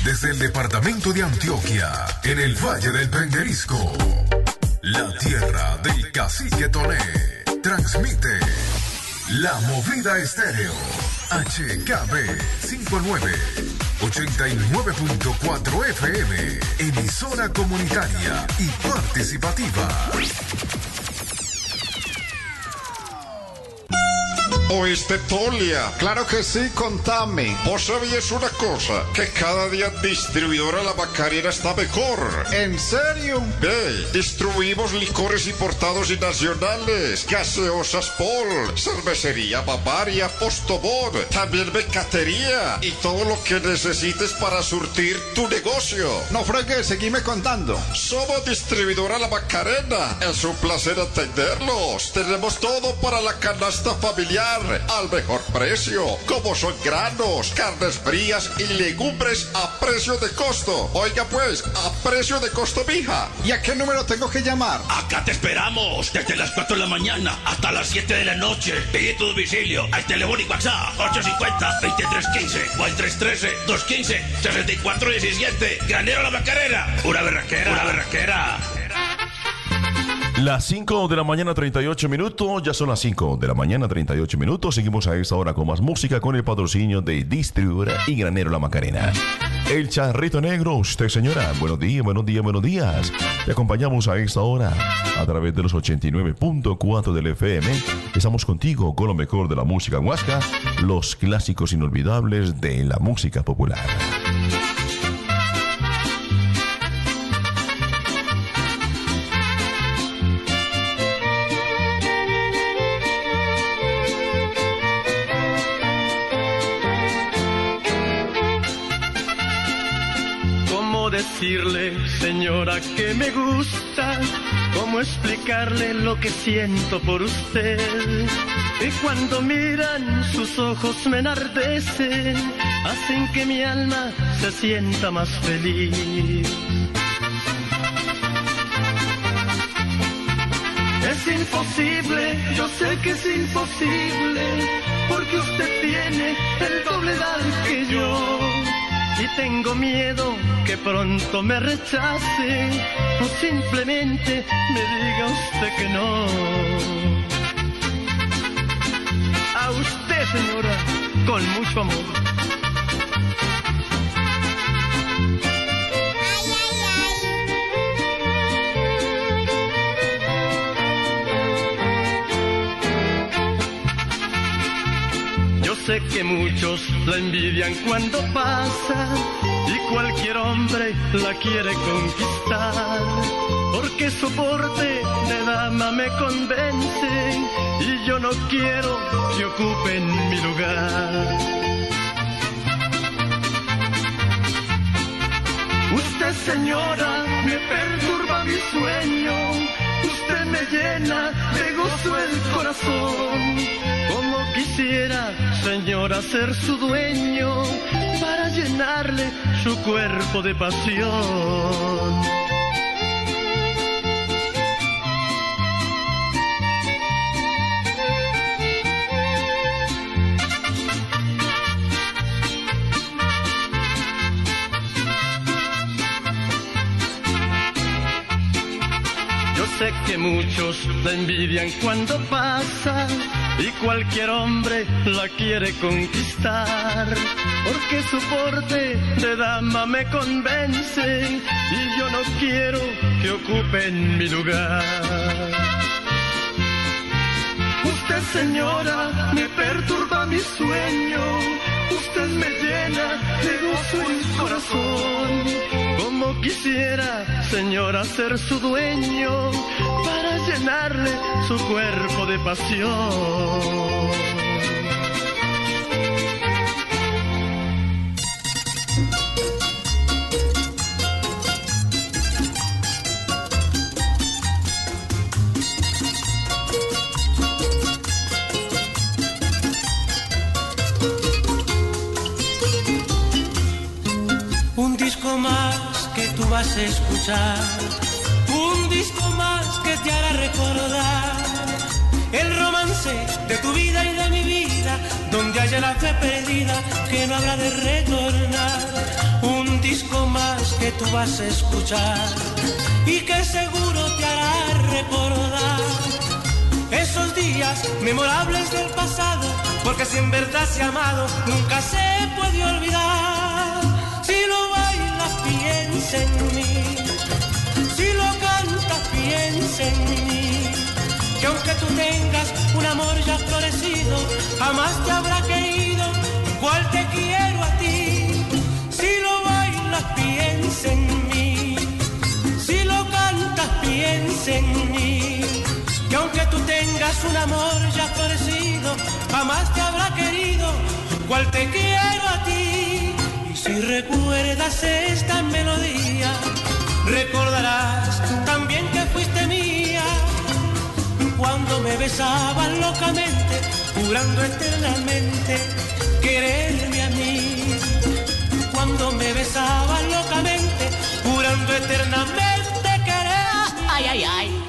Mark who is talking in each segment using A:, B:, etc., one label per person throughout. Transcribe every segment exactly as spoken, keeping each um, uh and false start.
A: Desde el departamento de Antioquia, en el Valle del Penderisco, la tierra del Cacique Toné, transmite La Movida Estéreo, H K B cincuenta y nueve, ochenta y nueve punto cuatro F M, emisora comunitaria y participativa.
B: ¿Oíste, Tolia? Claro que sí, contame. ¿Vos sabías una cosa? Que cada día Distribuidora La Bacarera está mejor. ¿En serio? Ve, distribuimos licores importados y nacionales, gaseosas Paul, cervecería Bavaria, Postobón, también mecatería y todo lo que necesites para surtir tu negocio.
C: No fregues, seguime contando.
B: Somos Distribuidora La Bacarena. Es un placer atenderlos. Tenemos todo para la canasta familiar al mejor precio, como son granos, carnes frías y legumbres a precio de costo. Oiga pues, a precio de costo, mija.
C: ¿Y a qué número tengo que llamar?
D: Acá te esperamos desde las cuatro de la mañana hasta las siete de la noche. Pide tu domicilio al teléfono y WhatsApp ocho cinco cero, veintitrés quince o al tres uno tres, dos uno cinco, sesenta y cuatro diecisiete. Granero La Bacarera, una berraquera, una berraquera.
E: Las cinco de la mañana, treinta y ocho minutos. Ya son las cinco de la mañana, treinta y ocho minutos. Seguimos a esta hora con más música con el patrocinio de Distribuidora y Granero La Macarena. El Charrito Negro, usted señora. Buenos días, buenos días, buenos días. Te acompañamos a esta hora a través de los ochenta y nueve punto cuatro del F M. Estamos contigo con lo mejor de la música huasca, los clásicos inolvidables de la música popular.
F: Decirle, señora, que me gusta, cómo explicarle lo que siento por usted. Y cuando miran, sus ojos me enardecen, hacen que mi alma se sienta más feliz. Es imposible, yo sé que es imposible, porque usted tiene el doble edad que yo. Y tengo miedo que pronto me rechace o simplemente me diga usted que no. A usted, señora, con mucho amor. Sé que muchos la envidian cuando pasa y cualquier hombre la quiere conquistar, porque su porte de dama me convence y yo no quiero que ocupen mi lugar. Usted, señora, me perturba mi sueño, usted me llena de gozo el corazón. Como quisiera, señora, ser su dueño para llenarle su cuerpo de pasión. Yo sé que muchos la envidian cuando pasa y cualquier hombre la quiere conquistar, porque su porte de dama me convence y yo no quiero que ocupen mi lugar. Usted, señora, me perturba mi sueño, usted me llena de gozo el corazón. Como quisiera, señora, ser su dueño para llenarle su cuerpo de pasión.
G: Un disco más que tú vas a escuchar, un disco más que te hará recordar el romance de tu vida y de mi vida, donde haya la fe perdida que no habrá de retornar. Un disco tú vas a escuchar y que seguro te hará recordar esos días memorables del pasado, porque si en verdad se ha amado nunca se puede olvidar. Si lo bailas piensa en mí, si lo cantas piensa en mí, que aunque tú tengas un amor ya florecido, jamás te habrá querido igual te quiero a ti. Si lo bailas piensa en mí, si lo cantas piensa en mí, que aunque tú tengas un amor ya florecido, jamás te habrá querido igual te quiero a ti. Y si recuerdas esta melodía, recordarás también que fuiste mía cuando me besabas locamente, jurando eternamente quererme a mí. Cuando me besabas locamente, jurando eternamente quererme. Ay, ay, ay.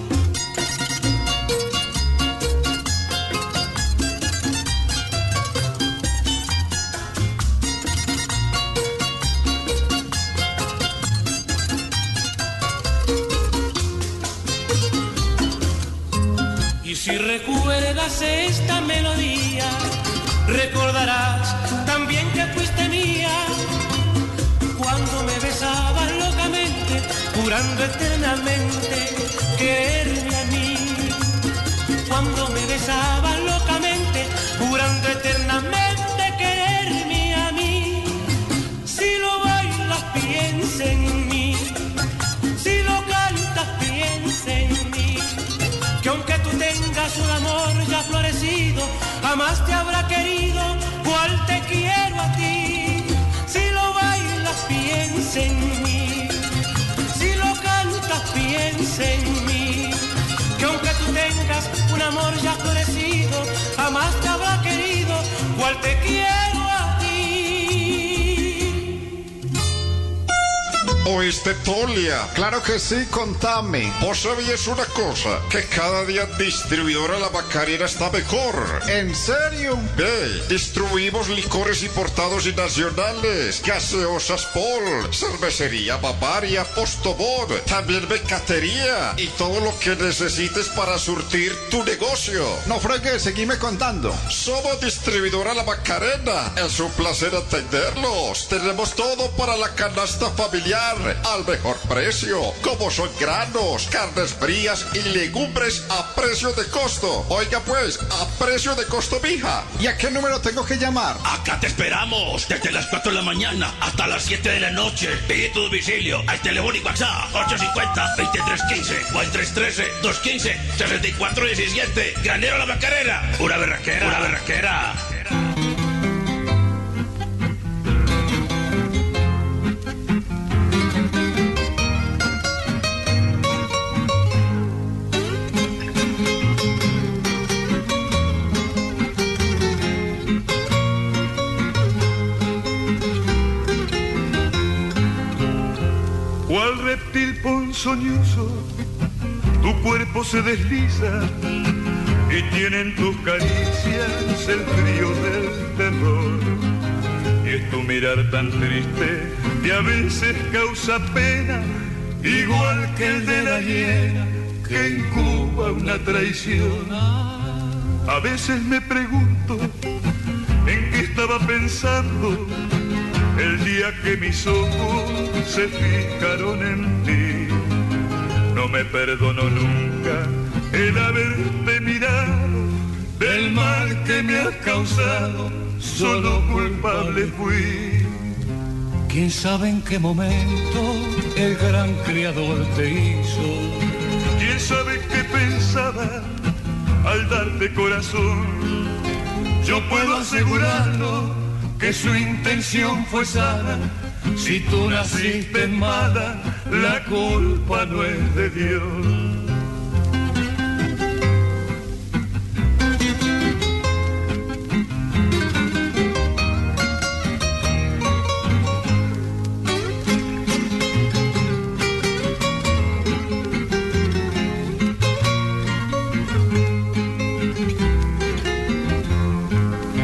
G: Y si recuerdas esta melodía, recordarás también que fuiste mía cuando me besabas locamente, jurando eternamente quererme a mí. Cuando me besabas locamente, jurando eternamente quererme a mí. Si lo bailas piensa en mí, si lo cantas piensa en mí, que aunque tú tengas un amor ya florecido, jamás te habrá querido cual te quiero a ti. Si lo bailas piensa en mí, si lo cantas piensa en mí, que aunque tú tengas un amor ya florecido, jamás te habrá querido cual te quiero a ti.
B: ¿Oíste, Tolia?
C: Claro que sí, contame.
B: ¿Vos sabías una cosa? Que cada día Distribuidora La Macarena está mejor.
C: ¿En serio?
B: Ve, distribuimos licores importados y nacionales, gaseosas Paul, cervecería Bavaria, Postobón, también becatería y todo lo que necesites para surtir tu negocio.
C: No fregues, seguime contando.
B: Somos Distribuidora La Macarena. Es un placer atenderlos. Tenemos todo para la canasta familiar al mejor precio, como son granos, carnes frías y legumbres a precio de costo. Oiga pues, a precio de costo, mija.
C: ¿Y a qué número tengo que llamar?
D: Acá te esperamos desde las cuatro de la mañana hasta las siete de la noche. Pide tu domicilio al teléfono y WhatsApp ocho cinco cero, veintitrés quince o al tres uno tres, dos uno cinco, sesenta y cuatro diecisiete. Granero La Macarena, una berraquera, una berraquera.
H: Cual reptil ponzoñoso, tu cuerpo se desliza y tienen tus caricias el frío del terror. Y es tu mirar tan triste que a veces causa pena, igual que el de la hiena que incuba una traición. A veces me pregunto en qué estaba pensando el día que mis ojos se fijaron en ti. No me perdono nunca el haberte mirado, del mal que me has causado, solo culpable fui.
I: ¿Quién sabe en qué momento el gran creador te hizo?
H: ¿Quién sabe qué pensaba al darte corazón? Yo puedo asegurarlo que su intención fue sana. Si tú naciste mala, la culpa no es de Dios.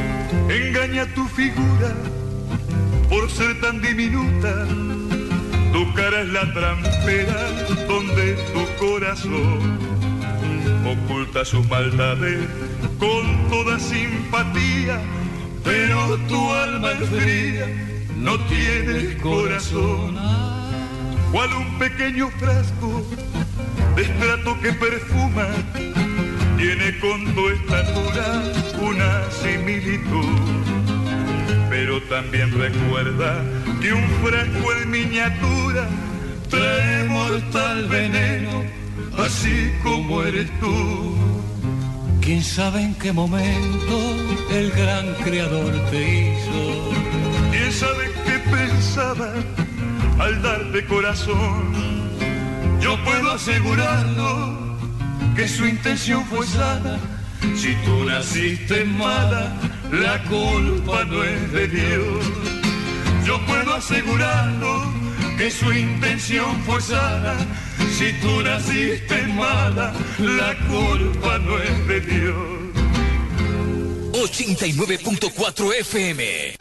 H: Engaña tu figura por ser tan diminuta, tu Tu cara es la trampera donde tu corazón oculta sus maldades con toda simpatía, pero tu alma es fría, no tienes corazón. Cual un pequeño frasco de estrato que perfuma, tiene con tu estatura una similitud. Pero también recuerda que un frasco en miniatura trae mortal veneno, así como eres tú.
I: ¿Quién sabe en qué momento el gran creador te hizo?
H: ¿Quién sabe qué pensaba al darte corazón? Yo puedo asegurarlo que su intención fue sana. Si tú naciste mala, la culpa no es de Dios. Yo puedo asegurarlo que su intención fue sana. Si tú naciste mala, la culpa no es de Dios.
J: ochenta y nueve punto cuatro F M.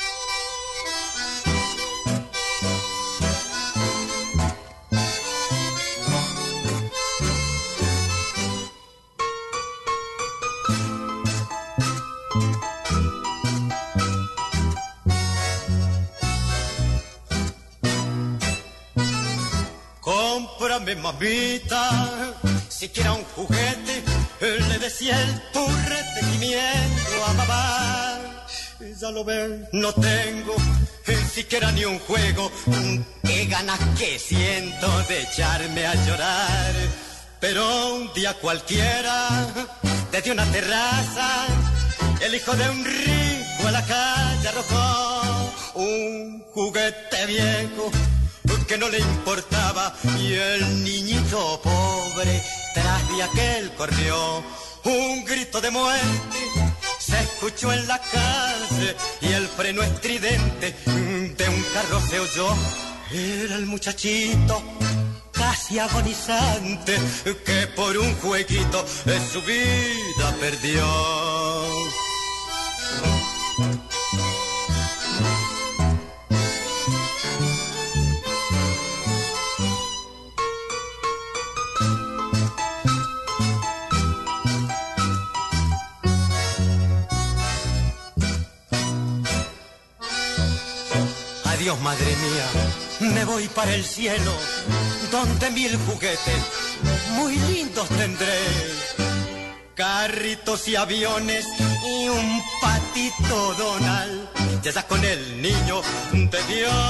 K: Cómprame, mamita, siquiera un juguete, le decía el turretimiento a mamá. Ya lo ves, no tengo siquiera ni un juego. Qué ganas que siento de echarme a llorar. Pero un día cualquiera, desde una terraza, el hijo de un rico a la calle arrojó un juguete viejo que no le importaba, y el niñito pobre tras de aquel corrió. Un grito de muerte se escuchó en la calle y el freno estridente de un carro se oyó. Era el muchachito casi agonizante que por un jueguito su vida perdió. Adiós, madre mía, me voy para el cielo, donde mil juguetes muy lindos tendré. Carritos y aviones y un patito Donald. Ya ya con el niño de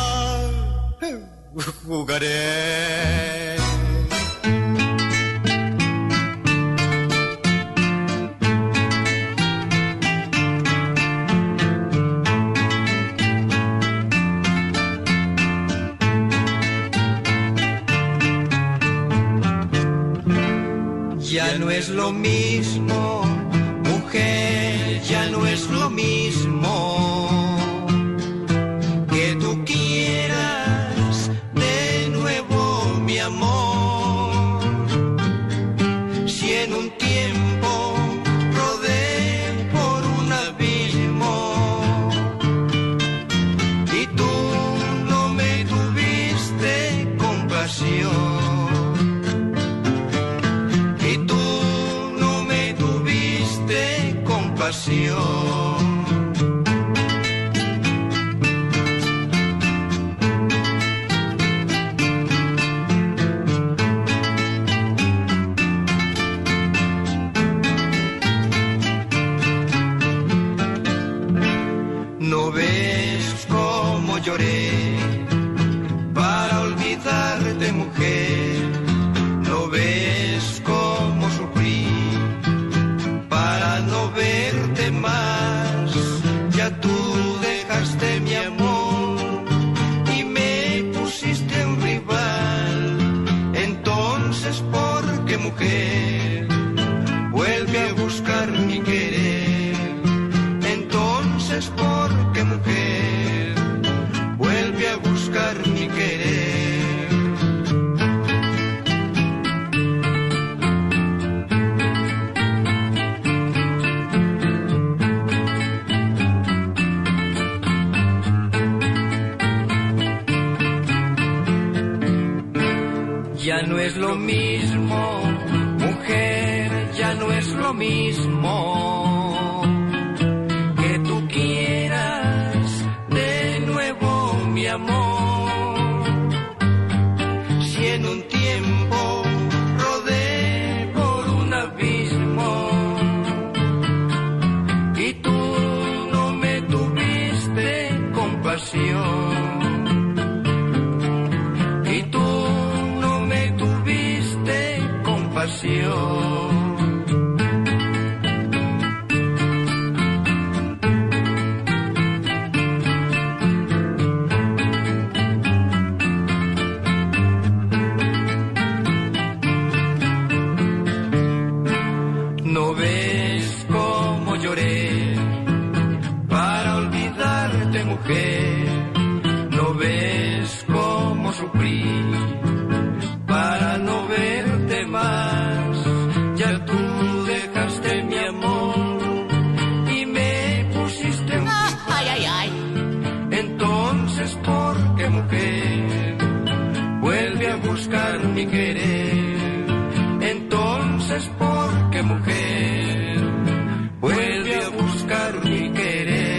K: Dios jugaré. Ya no es lo mismo, mujer, ya no es lo mismo que tú quieras de nuevo mi amor. Si en un tiempo rodé por un abismo y tú no me tuviste compasión, ¿no ves cómo lloré para olvidarte, mujer? ¿No ves cómo sufrí para no verte más? Ya tú dejaste mi amor y me pusiste un rival. Entonces, ¿por qué, mujer, vuelve a buscar mi querer? Entonces, ¿por qué, mujer, vuelve a buscar mi querer?
L: ya no es lo mismo, mujer, ya no es lo mismo. Que tú quieras de nuevo mi amor. Si en un tiempo rodé por un abismo y tú no me tuviste compasión.
G: No ves cómo lloré para olvidarte, mujer. No ves cómo sufrí para no verte más. Ya tú dejaste mi amor y me pusiste un ah, ay, ay, ay. Entonces, ¿por qué, mujer? Vuelve a buscar mi querer. Entonces, ¿por qué, mujer? Vuelve a buscar mi querer.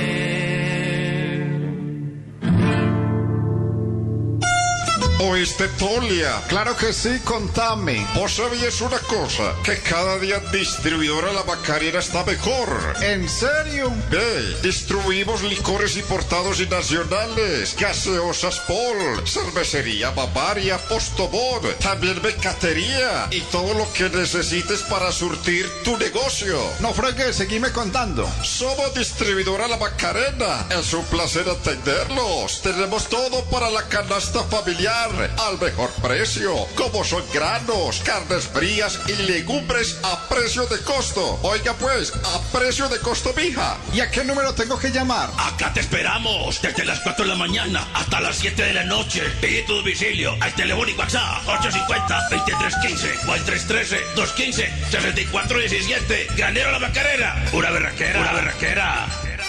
B: ¿Oíste, Tolia? Claro que sí, contame. ¿Vos sabías una cosa? Que cada día Distribuidora La Macarena está mejor.
C: ¿En serio?
B: Ve, distribuimos licores importados y nacionales, gaseosas Paul, cervecería Bavaria, Postobón, también mecatería y todo lo que necesites para surtir tu negocio.
C: No fregues, seguime contando.
B: Somos Distribuidora La Macarena. Es un placer atenderlos. Tenemos todo para la canasta familiar al mejor precio, como son granos, carnes frías y legumbres a precio de costo. Oiga pues, a precio de costo, mija.
C: ¿Y a qué número tengo que llamar?
D: Acá te esperamos desde las cuatro de la mañana hasta las siete de la noche. Pide tu domicilio al teléfono y WhatsApp ocho cinco cero, veintitrés quince o al tres uno tres, dos uno cinco, sesenta y cuatro diecisiete. Granero La Macarena, una berraquera, una berraquera.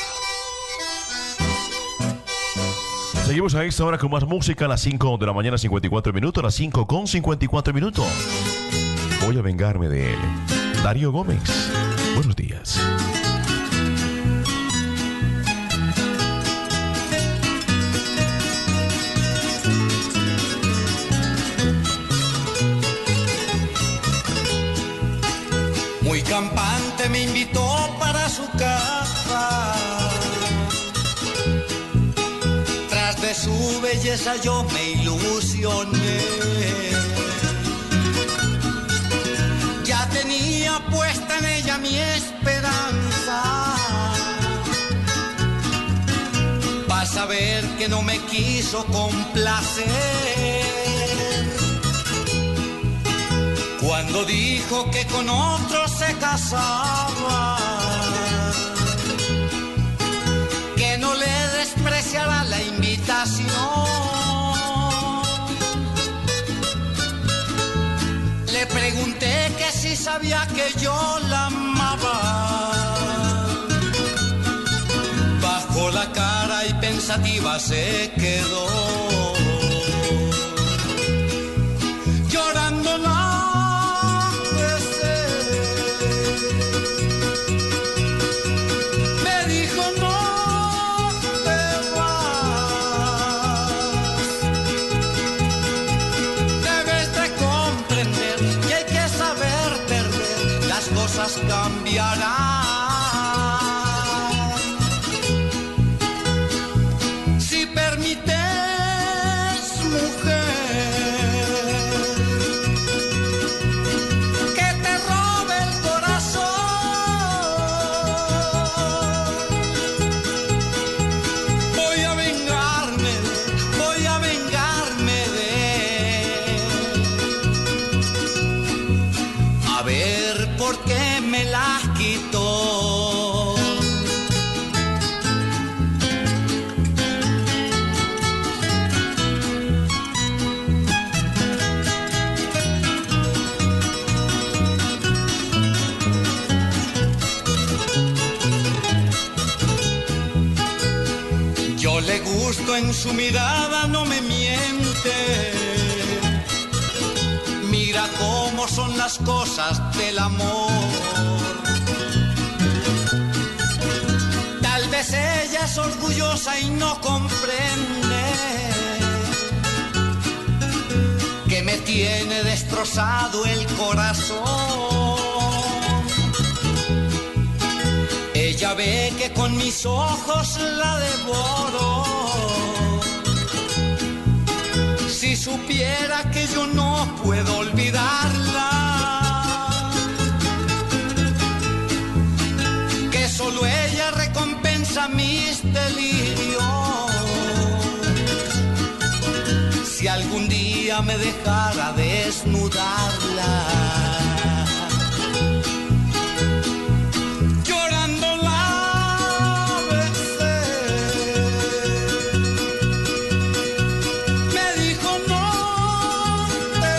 E: Seguimos a esta hora con más música a las cinco de la mañana, cincuenta y cuatro minutos, a las cinco con cincuenta y cuatro minutos. Voy a vengarme de él. Darío Gómez, buenos días.
K: Muy campante me invitó para su casa. Tras de su belleza yo me ilusioné. Ya tenía puesta en ella mi esperanza. Vas a ver que no me quiso complacer. Cuando dijo que con otro se casaba, que no le despreciará la invitación. Le pregunté que si sabía que yo la amaba. Bajó la cara y pensativa se quedó. Llorando la cambiarán. Si permites, mujer, que te robe el corazón, voy a vengarme, voy a vengarme de él. A ver por qué me las quitó. Yo le gusto en su mirada, no me miente. las cosas del amor. Tal vez ella es orgullosa y no comprende que me tiene destrozado el corazón. Ella ve que con mis ojos la devoro. Si supiera que yo no puedo olvidarla, que solo ella recompensa mis delirios. Si algún día me dejara desnudarla, llorando la besé. Me dijo no te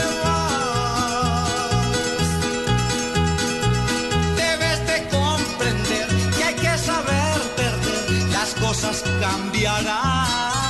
K: vas, debes de comprender que hay que saber perder, las cosas cambiarán.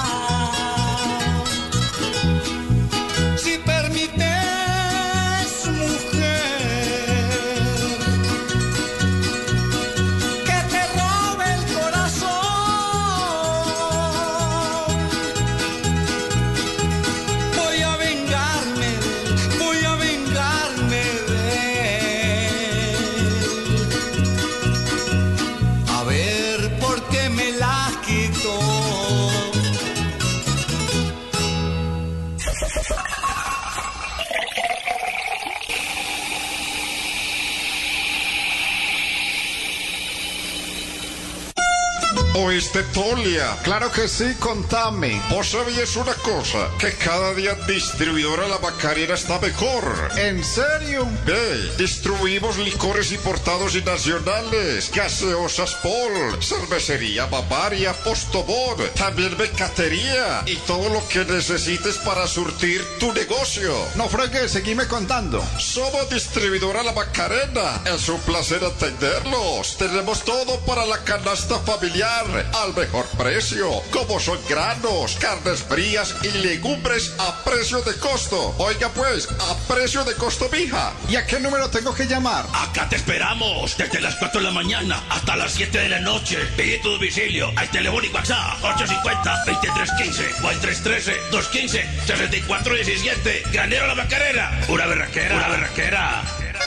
B: ¿Oíste, Tolia? Claro que sí, contame. ¿Vos sabías una cosa? Que cada día Distribuidora La Macarena está mejor.
C: ¿En serio?
B: Ve, distribuimos licores importados y nacionales, gaseosas Paul, cervecería Bavaria, Postobón, también becatería y todo lo que necesites para surtir tu negocio.
C: No fregues, seguime contando.
B: Somos Distribuidora La Macarena. Es un placer atenderlos. Tenemos todo para la canasta familiar al mejor precio, como son granos, carnes frías y legumbres a precio de costo. Oiga pues, a precio de costo, mija.
C: ¿Y a qué número tengo que llamar?
D: Acá te esperamos desde las cuatro de la mañana hasta las siete de la noche. Pide tu domicilio al teléfono y WhatsApp ocho cinco cero, veintitrés quince o al tres uno tres, dos uno cinco, sesenta y cuatro diecisiete. Granero La Macarena, una berraquera, una berraquera.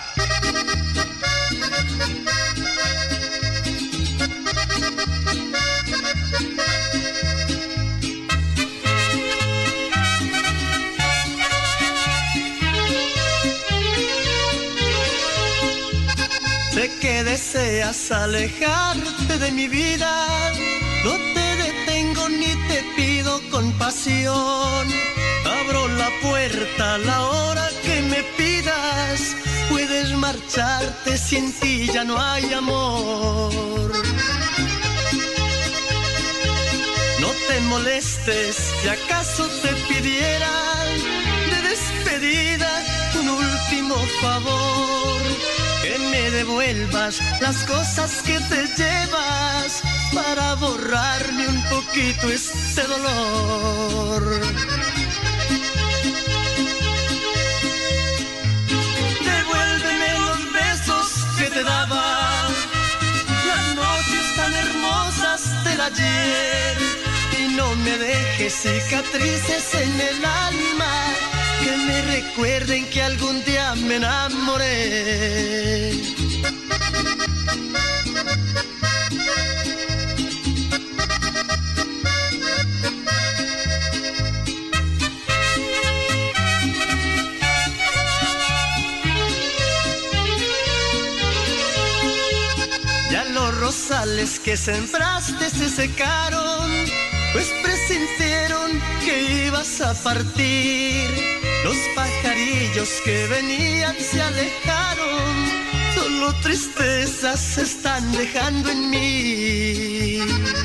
F: Sé que deseas alejarte de mi vida, no te detengo ni te pido compasión. Abro la puerta a la hora que me pidas, puedes marcharte, sin ti ya no hay amor. No te molestes, si acaso te pidieran de despedida un último favor, que me devuelvas las cosas que te llevas para borrarme un poquito este dolor. Devuélveme los besos que te daba, las noches tan hermosas del ayer, y no me dejes cicatrices en el alma que me recuerden que algún día me enamoré. Ya los rosales que sembraste se secaron, pues presintieron que ibas a partir. Los pajarillos que venían se alejaron, solo tristezas se están dejando en mí.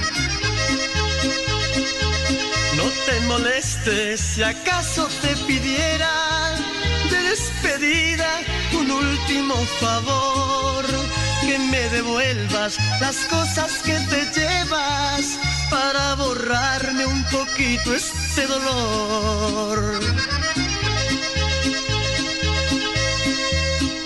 F: No te molestes, si acaso te pidiera de despedida un último favor, que me devuelvas las cosas que te llevas para borrarme un poquito este dolor.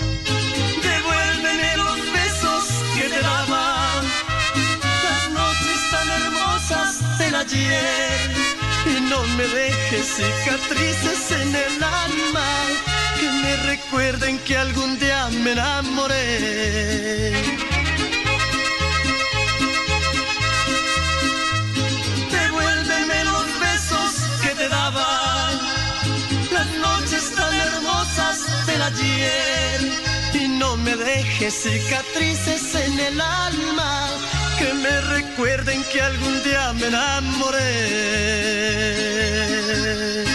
F: me dejes cicatrices en el alma que me recuerden que algún día me enamoré. Devuélveme los besos que te daba, las noches tan hermosas del ayer, y no me dejes cicatrices en el alma que me recuerden que algún día me enamoré.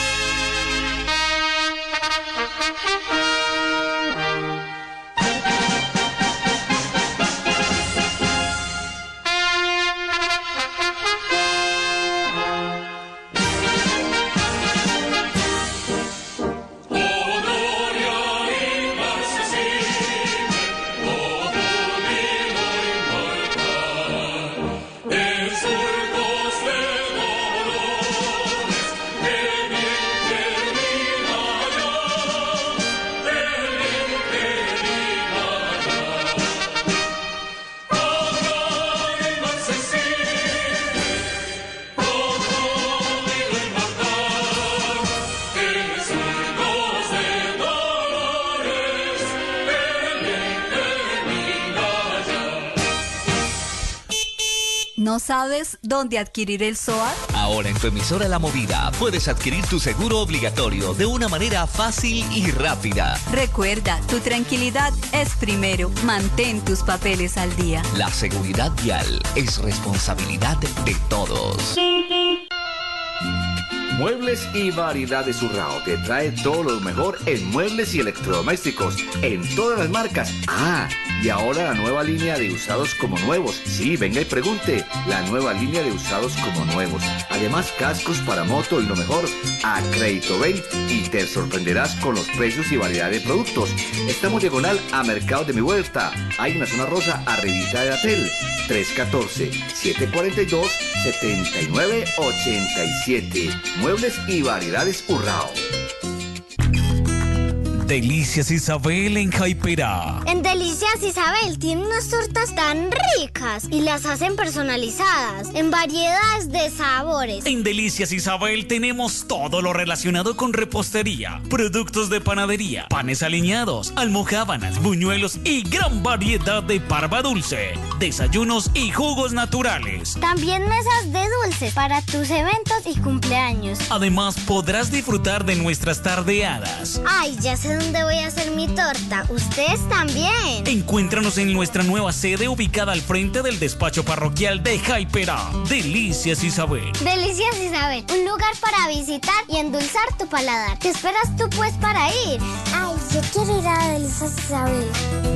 M: ¿No sabes dónde adquirir el S O A T?
J: Ahora en tu emisora La Movida puedes adquirir tu seguro obligatorio de una manera fácil y rápida.
M: Recuerda, tu tranquilidad es primero. Mantén tus papeles al día.
J: La seguridad vial es responsabilidad de todos.
N: Muebles y Variedades Urrao te trae todo lo mejor en muebles y electrodomésticos en todas las marcas. Ah, y ahora la nueva línea de usados como nuevos. Sí, venga y pregunte. La nueva línea de usados como nuevos. Además, cascos para moto y lo mejor a Crédito Ven y te sorprenderás con los precios y variedad de productos. Estamos diagonal a Mercado de Mi Huerta. Hay una zona rosa arribita de Atel. tres uno cuatro, siete cuatro dos, siete nueve ocho siete. Muebles y Variedades Urrao.
O: Delicias Isabel en Hypera.
P: En Delicias Isabel tienen unas tortas tan ricas y las hacen personalizadas en variedades de sabores.
O: En Delicias Isabel tenemos todo lo relacionado con repostería, productos de panadería, panes aliñados, almojábanas, buñuelos y gran variedad de parva dulce, desayunos y jugos naturales.
P: También mesas de dulces para tus eventos y cumpleaños.
O: Además podrás disfrutar de nuestras tardeadas.
P: Ay, ya sé dónde voy a hacer mi torta. Ustedes también.
O: Encuéntranos en nuestra nueva sede ubicada al frente del despacho parroquial de Hypera. Delicias Isabel.
P: Delicias Isabel, un lugar para visitar y endulzar tu paladar. ¿Qué esperas tú pues para ir? Ay, yo quiero ir a Delicias Isabel.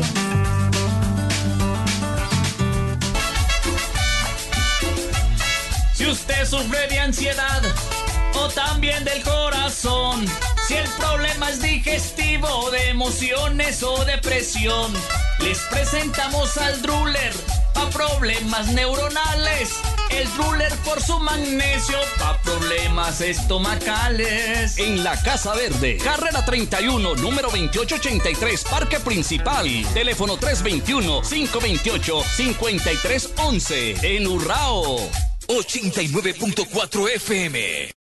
Q: Si usted sufre de ansiedad o también del corazón, si el problema es digestivo, de emociones o depresión, les presentamos al Druler pa' problemas neuronales. El Druler por su magnesio pa' problemas estomacales.
J: En la Casa Verde, carrera treinta y uno, número veintiocho ochenta y tres, Parque Principal. Teléfono tres dos uno, cinco dos ocho, cinco tres uno uno. En Urrao.
O: ochenta y nueve punto cuatro F M.